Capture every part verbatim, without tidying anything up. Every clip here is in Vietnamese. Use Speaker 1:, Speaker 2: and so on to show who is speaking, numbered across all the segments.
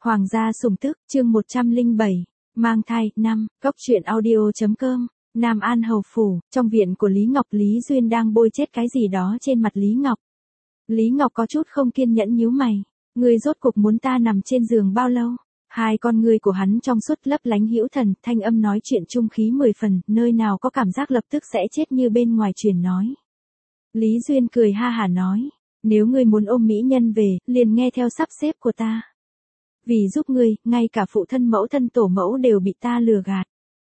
Speaker 1: Hoàng gia sủng tức, chương một trăm lẻ bảy, mang thai, năm, góc truyện audio.com, Nam An Hầu Phủ, trong viện của Lý Ngọc. Lý Duyên đang bôi chết cái gì đó trên mặt Lý Ngọc. Lý Ngọc có chút không kiên nhẫn nhíu mày, ngươi rốt cuộc muốn ta nằm trên giường bao lâu? Hai con ngươi của hắn trong suốt lấp lánh hữu thần, thanh âm nói chuyện trung khí mười phần, nơi nào có cảm giác lập tức sẽ chết như bên ngoài truyền nói. Lý Duyên cười ha hả nói, nếu ngươi muốn ôm mỹ nhân về, liền nghe theo sắp xếp của ta. Vì giúp ngươi, ngay cả phụ thân mẫu thân tổ mẫu đều bị ta lừa gạt.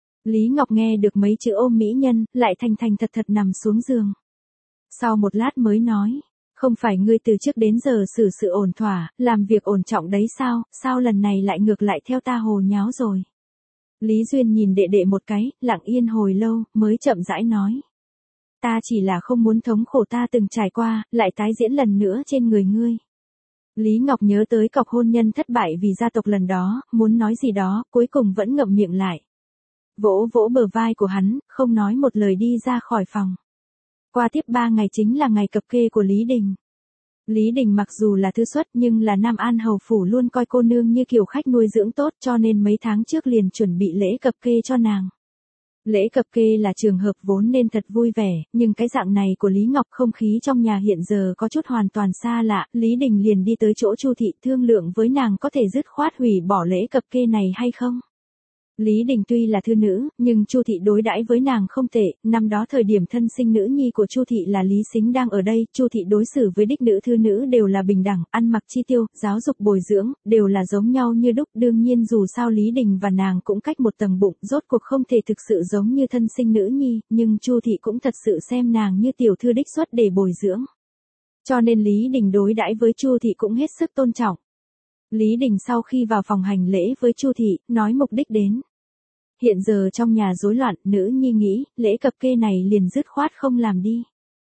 Speaker 1: Lý Ngọc nghe được mấy chữ ôm mỹ nhân, lại thành thành thật thật nằm xuống giường. Sau một lát mới nói, không phải ngươi từ trước đến giờ xử sự ổn thỏa, làm việc ổn trọng đấy sao, sao lần này lại ngược lại theo ta hồ nháo rồi. Lý Duyên nhìn đệ đệ một cái, lặng yên hồi lâu, mới chậm rãi nói. Ta chỉ là không muốn thống khổ ta từng trải qua, lại tái diễn lần nữa trên người ngươi. Lý Ngọc nhớ tới cọc hôn nhân thất bại vì gia tộc lần đó, muốn nói gì đó, cuối cùng vẫn ngậm miệng lại. Vỗ vỗ bờ vai của hắn, không nói một lời đi ra khỏi phòng. Qua tiếp ba ngày chính là ngày cập kê của Lý Đình. Lý Đình mặc dù là thư xuất nhưng là Nam An Hầu Phủ luôn coi cô nương như kiểu khách nuôi dưỡng tốt, cho nên mấy tháng trước liền chuẩn bị lễ cập kê cho nàng. Lễ cập kê là trường hợp vốn nên thật vui vẻ, nhưng cái dạng này của Lý Ngọc không khí trong nhà hiện giờ có chút hoàn toàn xa lạ, Lý Đình liền đi tới chỗ Chu Thị thương lượng với nàng có thể dứt khoát hủy bỏ lễ cập kê này hay không. Lý Đình tuy là thư nữ, nhưng Chu Thị đối đãi với nàng không tệ, năm đó thời điểm thân sinh nữ nhi của Chu Thị là Lý Sính đang ở đây, Chu Thị đối xử với đích nữ thư nữ đều là bình đẳng, ăn mặc chi tiêu, giáo dục bồi dưỡng, đều là giống nhau như đúc. Đương nhiên dù sao Lý Đình và nàng cũng cách một tầng bụng, rốt cuộc không thể thực sự giống như thân sinh nữ nhi, nhưng Chu Thị cũng thật sự xem nàng như tiểu thư đích xuất để bồi dưỡng. Cho nên Lý Đình đối đãi với Chu Thị cũng hết sức tôn trọng. Lý Đình sau khi vào phòng hành lễ với Chu Thị, nói mục đích đến. Hiện giờ trong nhà rối loạn, nữ nhi nghĩ, lễ cập kê này liền dứt khoát không làm đi.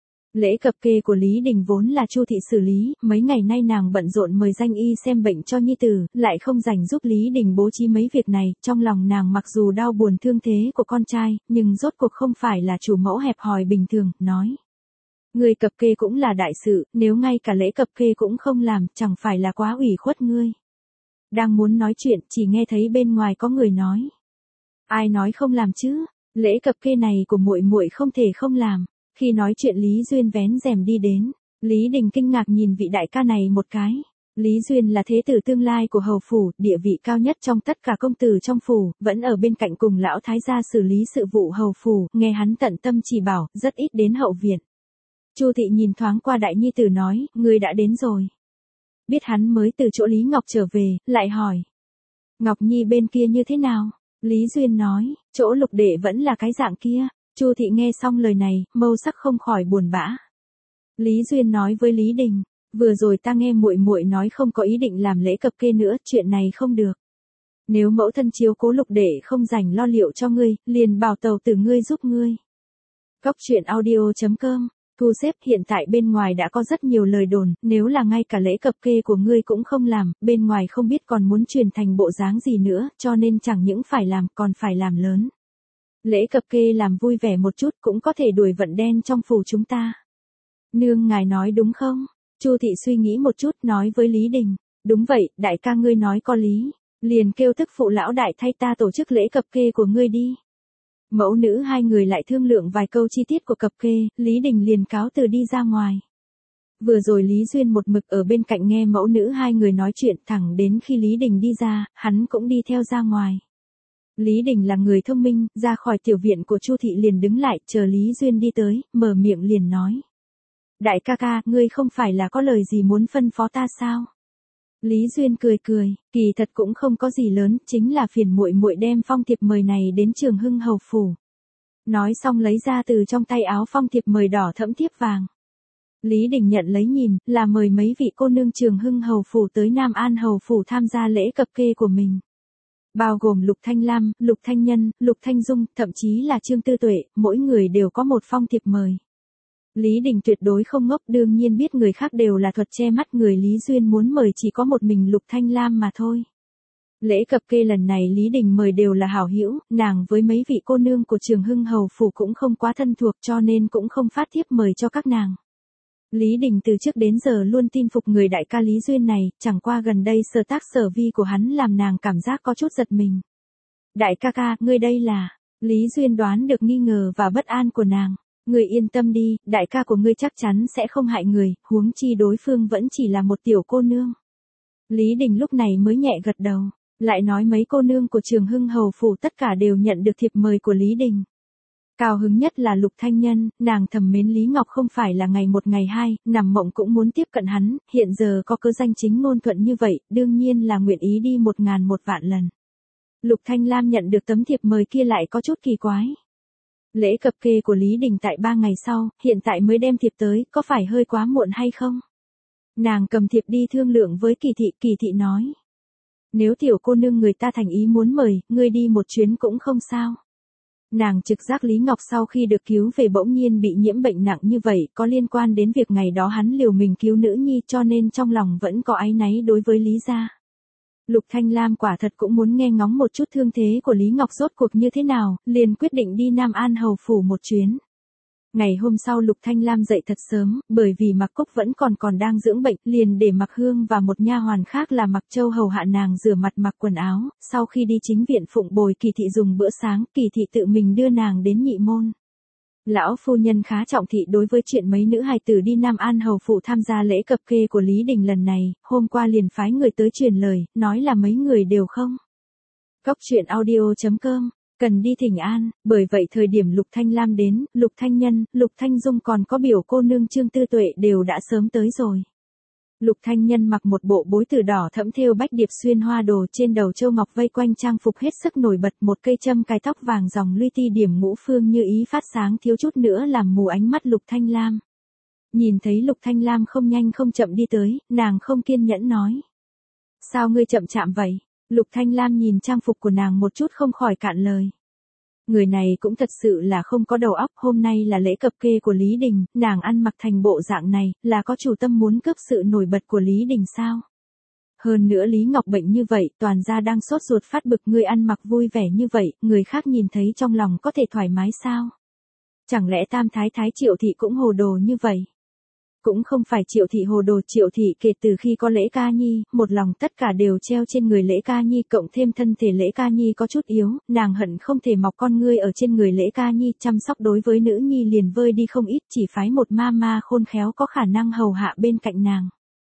Speaker 1: Lễ cập kê của Lý Đình vốn là Chu Thị xử lý, mấy ngày nay nàng bận rộn mời danh y xem bệnh cho nhi tử, lại không rảnh giúp Lý Đình bố trí mấy việc này, trong lòng nàng mặc dù đau buồn thương thế của con trai, nhưng rốt cuộc không phải là chủ mẫu hẹp hòi bình thường, nói. Người cập kê cũng là đại sự, nếu ngay cả lễ cập kê cũng không làm, chẳng phải là quá ủy khuất ngươi. Đang muốn nói chuyện, chỉ nghe thấy bên ngoài có người nói. Ai nói không làm chứ, lễ cập kê này của muội muội không thể không làm. Khi nói chuyện Lý Duyên vén rèm đi đến, Lý Đình kinh ngạc nhìn vị đại ca này một cái. Lý Duyên là thế tử tương lai của hầu phủ, địa vị cao nhất trong tất cả công tử trong phủ, vẫn ở bên cạnh cùng lão thái gia xử lý sự vụ hầu phủ, nghe hắn tận tâm chỉ bảo, rất ít đến hậu viện. Chu Thị nhìn thoáng qua đại nhi tử nói, ngươi đã đến rồi. Biết hắn mới từ chỗ Lý Ngọc trở về, lại hỏi. Ngọc Nhi bên kia như thế nào? Lý Duyên nói, chỗ Lục đệ vẫn là cái dạng kia. Chu Thị nghe xong lời này, mâu sắc không khỏi buồn bã. Lý Duyên nói với Lý Đình, vừa rồi ta nghe muội muội nói không có ý định làm lễ cập kê nữa, chuyện này không được. Nếu mẫu thân chiếu cố Lục đệ không rảnh lo liệu cho ngươi, liền bảo tàu tử ngươi giúp ngươi. Góc truyện audio.com, thu xếp hiện tại bên ngoài đã có rất nhiều lời đồn, nếu là ngay cả lễ cập kê của ngươi cũng không làm, bên ngoài không biết còn muốn truyền thành bộ dáng gì nữa, cho nên chẳng những phải làm, còn phải làm lớn. Lễ cập kê làm vui vẻ một chút cũng có thể đuổi vận đen trong phủ chúng ta. Nương ngài nói đúng không? Chu Thị suy nghĩ một chút nói với Lý Đình. Đúng vậy, đại ca ngươi nói có lý. Liền kêu tức phụ lão đại thay ta tổ chức lễ cập kê của ngươi đi. Mẫu nữ hai người lại thương lượng vài câu chi tiết của cập kê, Lý Đình liền cáo từ đi ra ngoài. Vừa rồi Lý Duyên một mực ở bên cạnh nghe mẫu nữ hai người nói chuyện, thẳng đến khi Lý Đình đi ra, hắn cũng đi theo ra ngoài. Lý Đình là người thông minh, ra khỏi tiểu viện của Chu Thị liền đứng lại, chờ Lý Duyên đi tới, mở miệng liền nói. Đại ca ca, ngươi không phải là có lời gì muốn phân phó ta sao? Lý Duyên cười cười, kỳ thật cũng không có gì lớn, chính là phiền muội muội đem phong thiệp mời này đến Trường Hưng Hầu Phủ. Nói xong lấy ra từ trong tay áo phong thiệp mời đỏ thẫm thiếp vàng. Lý Đình nhận lấy nhìn, là mời mấy vị cô nương Trường Hưng Hầu Phủ tới Nam An Hầu Phủ tham gia lễ cập kê của mình. Bao gồm Lục Thanh Lam, Lục Thanh Nhân, Lục Thanh Dung, thậm chí là Trương Tư Tuệ, mỗi người đều có một phong thiệp mời. Lý Đình tuyệt đối không ngốc, đương nhiên biết người khác đều là thuật che mắt, người Lý Duyên muốn mời chỉ có một mình Lục Thanh Lam mà thôi. Lễ cập kê lần này Lý Đình mời đều là hảo hữu, nàng với mấy vị cô nương của Trường Hưng Hầu Phủ cũng không quá thân thuộc cho nên cũng không phát thiếp mời cho các nàng. Lý Đình từ trước đến giờ luôn tin phục người đại ca Lý Duyên này, chẳng qua gần đây sở tác sở vi của hắn làm nàng cảm giác có chút giật mình. Đại ca ca, ngươi đây là... Lý Duyên đoán được nghi ngờ và bất an của nàng. Ngươi yên tâm đi, đại ca của ngươi chắc chắn sẽ không hại người, huống chi đối phương vẫn chỉ là một tiểu cô nương. Lý Đình lúc này mới nhẹ gật đầu, lại nói mấy cô nương của Trường Hưng hầu phủ tất cả đều nhận được thiệp mời của Lý Đình. Cao hứng nhất là Lục Thanh Nhân, nàng thầm mến Lý Ngọc không phải là ngày một ngày hai, nằm mộng cũng muốn tiếp cận hắn, hiện giờ có cớ danh chính ngôn thuận như vậy, đương nhiên là nguyện ý đi một ngàn một vạn lần. Lục Thanh Lam nhận được tấm thiệp mời kia lại có chút kỳ quái. Lễ cập kê của Lý Đình tại ba ngày sau, hiện tại mới đem thiệp tới, có phải hơi quá muộn hay không? Nàng cầm thiệp đi thương lượng với Kỳ Thị, Kỳ Thị nói. Nếu tiểu cô nương người ta thành ý muốn mời, ngươi đi một chuyến cũng không sao. Nàng trực giác Lý Ngọc sau khi được cứu về bỗng nhiên bị nhiễm bệnh nặng như vậy, có liên quan đến việc ngày đó hắn liều mình cứu nữ nhi cho nên trong lòng vẫn có áy náy đối với Lý gia. Lục Thanh Lam quả thật cũng muốn nghe ngóng một chút thương thế của Lý Ngọc rốt cuộc như thế nào, liền quyết định đi Nam An hầu phủ một chuyến. Ngày hôm sau Lục Thanh Lam dậy thật sớm, bởi vì Mạc Cúc vẫn còn còn đang dưỡng bệnh, liền để Mạc Hương và một nha hoàn khác là Mạc Châu hầu hạ nàng rửa mặt mặc quần áo, sau khi đi chính viện phụng bồi Kỳ Thị dùng bữa sáng, Kỳ Thị tự mình đưa nàng đến nhị môn. Lão phu nhân khá trọng thị đối với chuyện mấy nữ hài tử đi Nam An hầu phủ tham gia lễ cập kê của Lý Đình lần này, hôm qua liền phái người tới truyền lời, nói là mấy người đều không. Cóc truyện audio chấm com cần đi thỉnh an, bởi vậy thời điểm Lục Thanh Lam đến, Lục Thanh Nhân, Lục Thanh Dung còn có biểu cô nương Trương Tư Tuệ đều đã sớm tới rồi. Lục Thanh Nhân mặc một bộ bối từ đỏ thẫm thêu bách điệp xuyên hoa đồ, trên đầu châu ngọc vây quanh trang phục hết sức nổi bật, một cây châm cài tóc vàng dòng luy ti điểm ngũ phương như ý phát sáng thiếu chút nữa làm mù ánh mắt Lục Thanh Lam. Nhìn thấy Lục Thanh Lam không nhanh không chậm đi tới, nàng không kiên nhẫn nói. Sao ngươi chậm chạm vậy? Lục Thanh Lam nhìn trang phục của nàng một chút không khỏi cạn lời. Người này cũng thật sự là không có đầu óc, hôm nay là lễ cập kê của Lý Đình, nàng ăn mặc thành bộ dạng này, là có chủ tâm muốn cướp sự nổi bật của Lý Đình sao? Hơn nữa Lý Ngọc bệnh như vậy, toàn gia đang sốt ruột phát bực, người ăn mặc vui vẻ như vậy, người khác nhìn thấy trong lòng có thể thoải mái sao? Chẳng lẽ Tam Thái Thái Triệu Thị cũng hồ đồ như vậy? Cũng không phải Triệu Thị hồ đồ, Triệu Thị kể từ khi có Lễ Ca Nhi, một lòng tất cả đều treo trên người Lễ Ca Nhi, cộng thêm thân thể Lễ Ca Nhi có chút yếu, nàng hận không thể mọc con ngươi ở trên người Lễ Ca Nhi, chăm sóc đối với nữ nhi liền vơi đi không ít, chỉ phái một ma ma khôn khéo có khả năng hầu hạ bên cạnh nàng.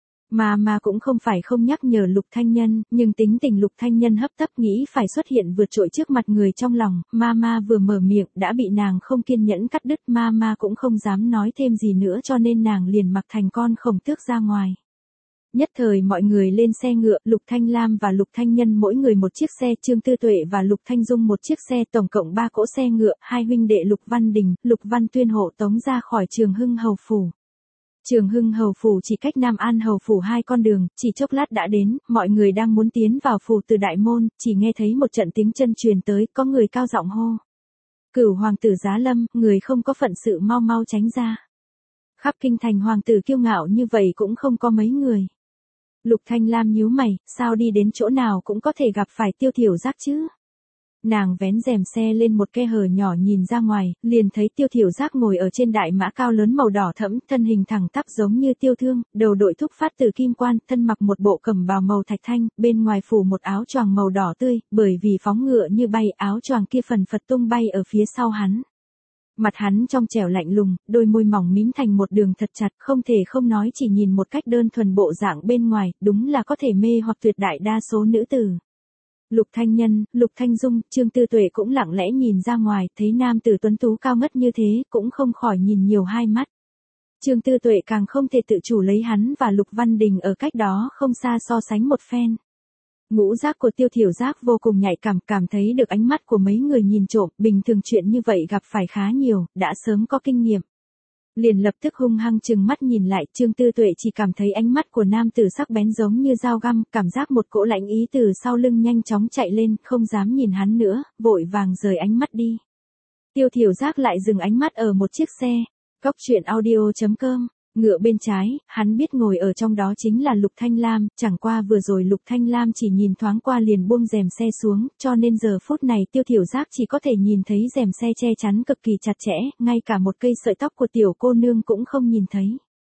Speaker 1: Mà mà cũng không phải không nhắc nhở Lục Thanh Nhân, nhưng tính tình Lục Thanh Nhân hấp tấp nghĩ phải xuất hiện vượt trội trước mặt người trong lòng, ma ma vừa mở miệng đã bị nàng không kiên nhẫn cắt đứt, ma ma cũng không dám nói thêm gì nữa cho nên nàng liền mặc thành con khổng tước ra ngoài. Nhất thời mọi người lên xe ngựa, Lục Thanh Lam và Lục Thanh Nhân mỗi người một chiếc xe, Trương Tư Tuệ và Lục Thanh Dung một chiếc xe, tổng cộng ba cỗ xe ngựa, hai huynh đệ Lục Văn Đình, Lục Văn Tuyên hộ tống ra khỏi Trường Hưng hầu phủ. Trường Hưng hầu phủ chỉ cách Nam An hầu phủ hai con đường, chỉ chốc lát đã đến, mọi người đang muốn tiến vào phủ từ đại môn, chỉ nghe thấy một trận tiếng chân truyền tới, có người cao giọng hô. Cửu hoàng tử giá lâm, người không có phận sự mau mau tránh ra. Khắp kinh thành hoàng tử kiêu ngạo như vậy cũng không có mấy người. Lục Thanh Lam nhíu mày, sao đi đến chỗ nào cũng có thể gặp phải Tiêu Thiểu Giác chứ? Nàng vén rèm xe lên một khe hở nhỏ nhìn ra ngoài, liền thấy Tiêu Thiểu Giác ngồi ở trên đại mã cao lớn màu đỏ thẫm, thân hình thẳng tắp giống như tiêu thương, đầu đội thúc phát từ kim quan, thân mặc một bộ cẩm bào màu thạch thanh, bên ngoài phủ một áo choàng màu đỏ tươi, bởi vì phóng ngựa như bay, áo choàng kia phần phật tung bay ở phía sau hắn. Mặt hắn trong trẻo lạnh lùng, đôi môi mỏng mím thành một đường thật chặt, không thể không nói chỉ nhìn một cách đơn thuần bộ dạng bên ngoài, đúng là có thể mê hoặc tuyệt đại đa số nữ tử. Lục Thanh Nhân, Lục Thanh Dung, Trương Tư Tuệ cũng lặng lẽ nhìn ra ngoài, thấy nam tử tuấn tú cao ngất như thế, cũng không khỏi nhìn nhiều hai mắt. Trương Tư Tuệ càng không thể tự chủ lấy hắn và Lục Văn Đình ở cách đó không xa so sánh một phen. Ngũ giác của Tiêu Thiểu Giác vô cùng nhạy cảm, cảm thấy được ánh mắt của mấy người nhìn trộm, bình thường chuyện như vậy gặp phải khá nhiều, đã sớm có kinh nghiệm. Liền lập tức hung hăng trừng mắt nhìn lại, Trương Tư Tuệ chỉ cảm thấy ánh mắt của nam tử sắc bén giống như dao găm, cảm giác một cỗ lãnh ý từ sau lưng nhanh chóng chạy lên, không dám nhìn hắn nữa, vội vàng rời ánh mắt đi. Tiêu Thiểu Giác lại dừng ánh mắt ở một chiếc xe. Cóc truyện audio chấm com Ngựa bên trái, hắn biết ngồi ở trong đó chính là Lục Thanh Lam, chẳng qua vừa rồi Lục Thanh Lam chỉ nhìn thoáng qua liền buông rèm xe xuống, cho nên giờ phút này Tiêu Thiểu Giác chỉ có thể nhìn thấy rèm xe che chắn cực kỳ chặt chẽ, ngay cả một cây sợi tóc của tiểu cô nương cũng không nhìn thấy.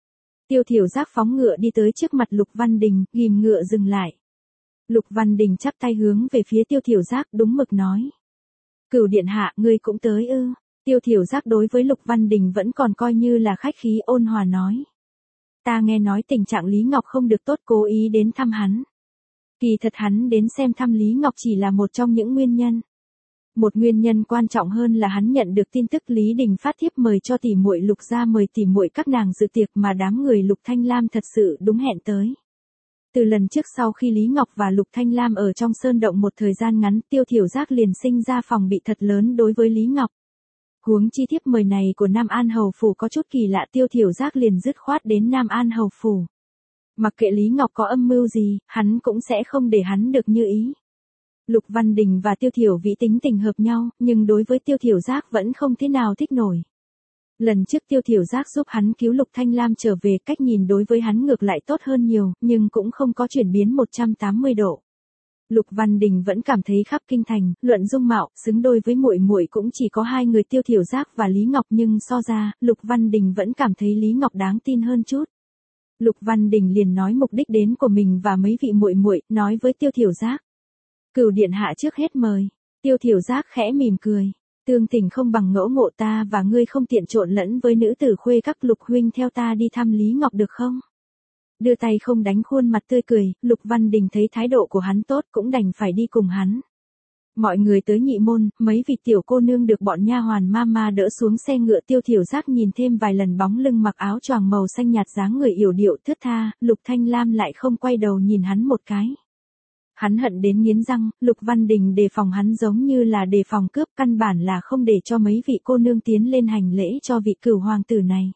Speaker 1: Tiêu Thiểu Giác phóng ngựa đi tới trước mặt Lục Văn Đình, ghim ngựa dừng lại. Lục Văn Đình chắp tay hướng về phía Tiêu Thiểu Giác đúng mực nói. Cửu điện hạ, ngươi cũng tới ư? Tiêu Thiểu Giác đối với Lục Văn Đình vẫn còn coi như là khách khí, ôn hòa nói. Ta nghe nói tình trạng Lý Ngọc không được tốt, cố ý đến thăm hắn. Kỳ thật hắn đến xem thăm Lý Ngọc chỉ là một trong những nguyên nhân. Một nguyên nhân quan trọng hơn là hắn nhận được tin tức Lý Đình phát thiếp mời cho tỷ muội Lục gia, mời tỷ muội các nàng dự tiệc mà đám người Lục Thanh Lam thật sự đúng hẹn tới. Từ lần trước sau khi Lý Ngọc và Lục Thanh Lam ở trong sơn động một thời gian ngắn, Tiêu Thiểu Giác liền sinh ra phòng bị thật lớn đối với Lý Ngọc. Huống chi thiếp mời này của Nam An Hầu Phủ có chút kỳ lạ, Tiêu Thiểu Giác liền dứt khoát đến Nam An Hầu Phủ. Mặc kệ Lý Ngọc có âm mưu gì, hắn cũng sẽ không để hắn được như ý. Lục Văn Đình và Tiêu Thiểu Vĩ tính tình hợp nhau, nhưng đối với Tiêu Thiểu Giác vẫn không thế nào thích nổi. Lần trước Tiêu Thiểu Giác giúp hắn cứu Lục Thanh Lam trở về, cách nhìn đối với hắn ngược lại tốt hơn nhiều, nhưng cũng không có chuyển biến một trăm tám mươi độ. Lục Văn Đình vẫn cảm thấy khắp kinh thành, luận dung mạo, xứng đôi với muội muội cũng chỉ có hai người Tiêu Thiểu Giác và Lý Ngọc, nhưng so ra, Lục Văn Đình vẫn cảm thấy Lý Ngọc đáng tin hơn chút. Lục Văn Đình liền nói mục đích đến của mình và mấy vị muội muội, nói với Tiêu Thiểu Giác. Cửu điện hạ trước hết mời. Tiêu Thiểu Giác khẽ mỉm cười. Tương tình không bằng ngẫu ngộ, ta và ngươi không tiện trộn lẫn với nữ tử khuê các, Lục huynh theo ta đi thăm Lý Ngọc được không? Đưa tay không đánh khuôn mặt tươi cười, Lục Văn Đình thấy thái độ của hắn tốt cũng đành phải đi cùng hắn. Mọi người tới nhị môn, mấy vị tiểu cô nương được bọn nha hoàn mama đỡ xuống xe ngựa. Tiêu Thiểu Giác nhìn thêm vài lần bóng lưng mặc áo choàng màu xanh nhạt dáng người yểu điệu thướt tha, Lục Thanh Lam lại không quay đầu nhìn hắn một cái. Hắn hận đến nghiến răng, Lục Văn Đình đề phòng hắn giống như là đề phòng cướp, căn bản là không để cho mấy vị cô nương tiến lên hành lễ cho vị cửu hoàng tử này.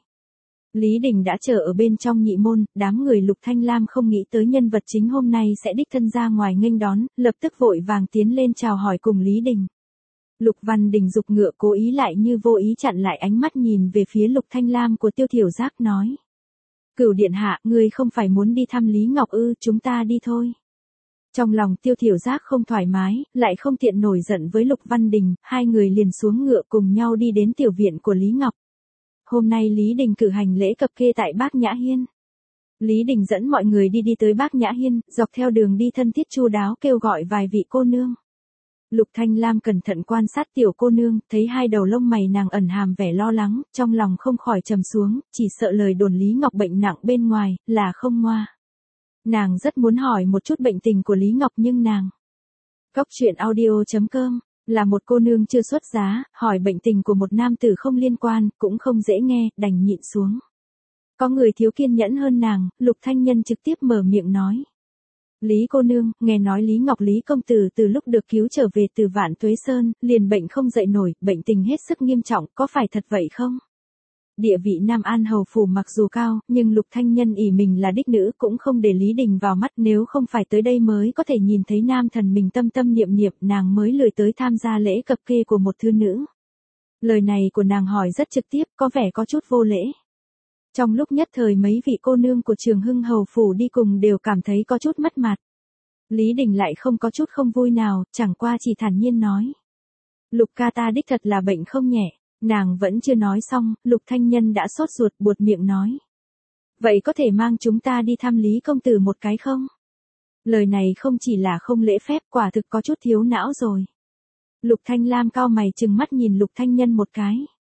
Speaker 1: Lý Đình đã chờ ở bên trong nhị môn, đám người Lục Thanh Lam không nghĩ tới nhân vật chính hôm nay sẽ đích thân ra ngoài nghênh đón, lập tức vội vàng tiến lên chào hỏi cùng Lý Đình. Lục Văn Đình giục ngựa cố ý lại như vô ý chặn lại ánh mắt nhìn về phía Lục Thanh Lam của Tiêu Thiểu Giác nói. Cửu điện hạ, ngươi không phải muốn đi thăm Lý Ngọc ư? Chúng ta đi thôi. Trong lòng Tiêu Thiểu Giác không thoải mái, lại không tiện nổi giận với Lục Văn Đình, hai người liền xuống ngựa cùng nhau đi đến tiểu viện của Lý Ngọc. Hôm nay Lý Đình cử hành lễ cập kê tại Bác Nhã Hiên. Lý Đình dẫn mọi người đi đi tới Bác Nhã Hiên, dọc theo đường đi thân thiết chu đáo kêu gọi vài vị cô nương. Lục Thanh Lam cẩn thận quan sát tiểu cô nương, thấy hai đầu lông mày nàng ẩn hàm vẻ lo lắng, trong lòng không khỏi trầm xuống, chỉ sợ lời đồn Lý Ngọc bệnh nặng bên ngoài, là không ngoa. Nàng rất muốn hỏi một chút bệnh tình của Lý Ngọc nhưng nàng. Cóc truyện audio chấm com là một cô nương chưa xuất giá, hỏi bệnh tình của một nam tử không liên quan, cũng không dễ nghe, đành nhịn xuống. Có người thiếu kiên nhẫn hơn nàng, Lục Thanh Nhân trực tiếp mở miệng nói. Lý cô nương, nghe nói Lý Ngọc Lý công tử từ lúc được cứu trở về từ Vạn Tuế Sơn, liền bệnh không dậy nổi, bệnh tình hết sức nghiêm trọng, có phải thật vậy không? Địa vị Nam An Hầu Phủ mặc dù cao, nhưng Lục Thanh Nhân ỷ mình là đích nữ cũng không để Lý Đình vào mắt, nếu không phải tới đây mới có thể nhìn thấy nam thần mình tâm tâm niệm niệm, nàng mới lười tới tham gia lễ cập kê của một thư nữ. Lời này của nàng hỏi rất trực tiếp, có vẻ có chút vô lễ. Trong lúc nhất thời mấy vị cô nương của Trường Hưng Hầu Phủ đi cùng đều cảm thấy có chút mất mặt. Lý Đình lại không có chút không vui nào, chẳng qua chỉ thản nhiên nói. Lục ca ta đích thật là bệnh không nhẹ. Nàng vẫn chưa nói xong, Lục Thanh Nhân đã sốt ruột buột miệng nói. Vậy có thể mang chúng ta đi thăm Lý công tử một cái không? Lời này không chỉ là không lễ phép, quả thực có chút thiếu não rồi. Lục Thanh Lam cao mày trừng mắt nhìn Lục Thanh Nhân một cái.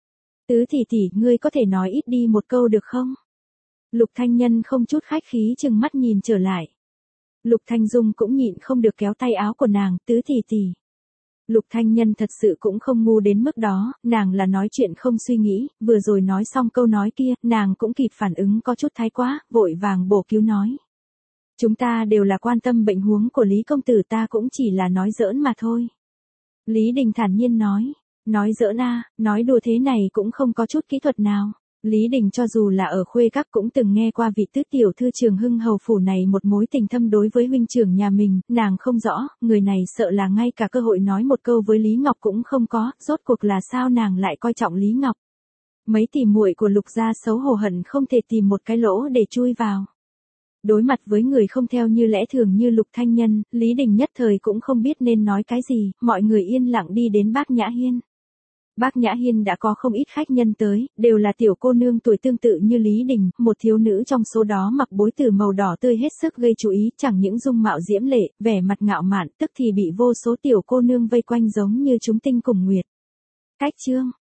Speaker 1: Tứ tỷ tỷ, ngươi có thể nói ít đi một câu được không? Lục Thanh Nhân không chút khách khí trừng mắt nhìn trở lại. Lục Thanh Dung cũng nhịn không được kéo tay áo của nàng, tứ tỷ tỷ. Lục Thanh Nhân thật sự cũng không ngu đến mức đó, nàng là nói chuyện không suy nghĩ, vừa rồi nói xong câu nói kia, nàng cũng kịp phản ứng có chút thái quá, vội vàng bổ cứu nói. Chúng ta đều là quan tâm bệnh huống của Lý công tử, ta cũng chỉ là nói giỡn mà thôi. Lý Đình thản nhiên nói, nói giỡn a, nói đùa thế này cũng không có chút kỹ thuật nào. Lý Đình cho dù là ở khuê các cũng từng nghe qua vị tứ tiểu thư Trường Hưng Hầu Phủ này một mối tình thâm đối với huynh trưởng nhà mình, nàng không rõ, người này sợ là ngay cả cơ hội nói một câu với Lý Ngọc cũng không có, rốt cuộc là sao nàng lại coi trọng Lý Ngọc. Mấy tỷ muội của Lục gia xấu hổ hận không thể tìm một cái lỗ để chui vào. Đối mặt với người không theo như lẽ thường như Lục Thanh Nhân, Lý Đình nhất thời cũng không biết nên nói cái gì, mọi người yên lặng đi đến Bác Nhã Hiên. Bác Nhã Hiên đã có không ít khách nhân tới, đều là tiểu cô nương tuổi tương tự như Lý Đình, một thiếu nữ trong số đó mặc bối từ màu đỏ tươi hết sức gây chú ý, chẳng những dung mạo diễm lệ, vẻ mặt ngạo mạn, tức thì bị vô số tiểu cô nương vây quanh giống như chúng tinh cùng nguyệt. Cách chương